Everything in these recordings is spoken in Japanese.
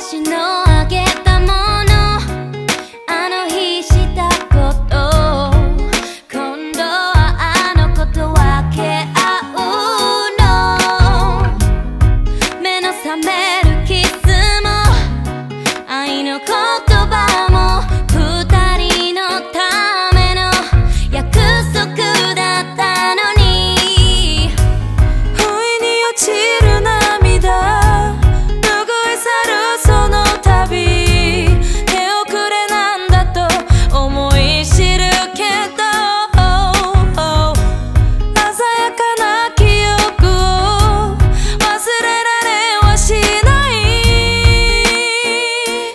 昔のあげたもの、あの日したこと、今度はあの子と分け合うの。目の覚めるキスも愛の言葉も二人のための約束だったのに、 不意に落ちる涙、拭い去るその度、手遅れなんだと思い知るけど、鮮やかな記憶を忘れられはしない。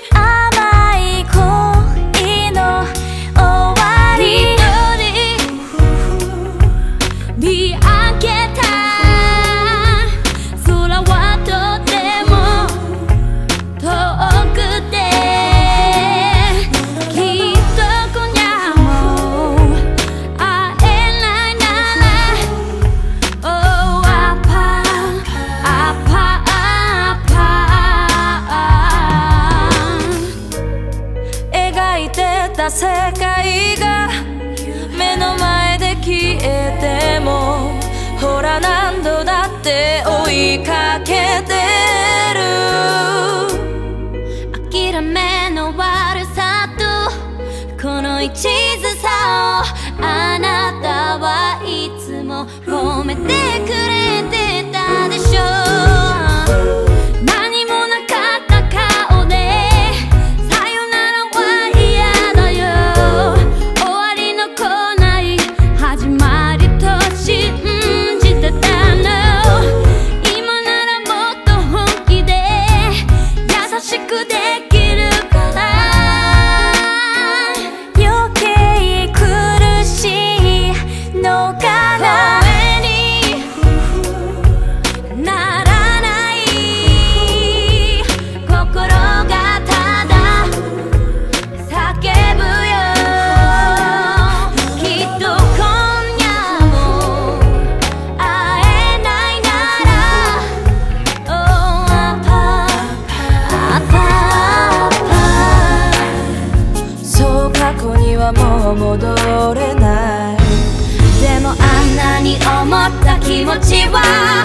甘い恋の終わり、見上げた空はとても遠くて、きっと今夜も会えないなら、Oh アパアパアパ、 描いてた世界が目の前で消えても、ほら何度だって追いかけてる。 諦めの悪さとこの一途さをあなたはいつも褒めてくれてたでしょう。何もなかった顔でさよならは嫌だよ、終わりの来ない始まりと信じてたの。今ならもっと本気で優しくできるから、 余計苦しいのかな。 声にならない心がただ叫ぶよ。きっと今夜も会えないなら、Oh アパアパアパ、 そう過去にはもう戻れない。 でもあんなに思った気持ちは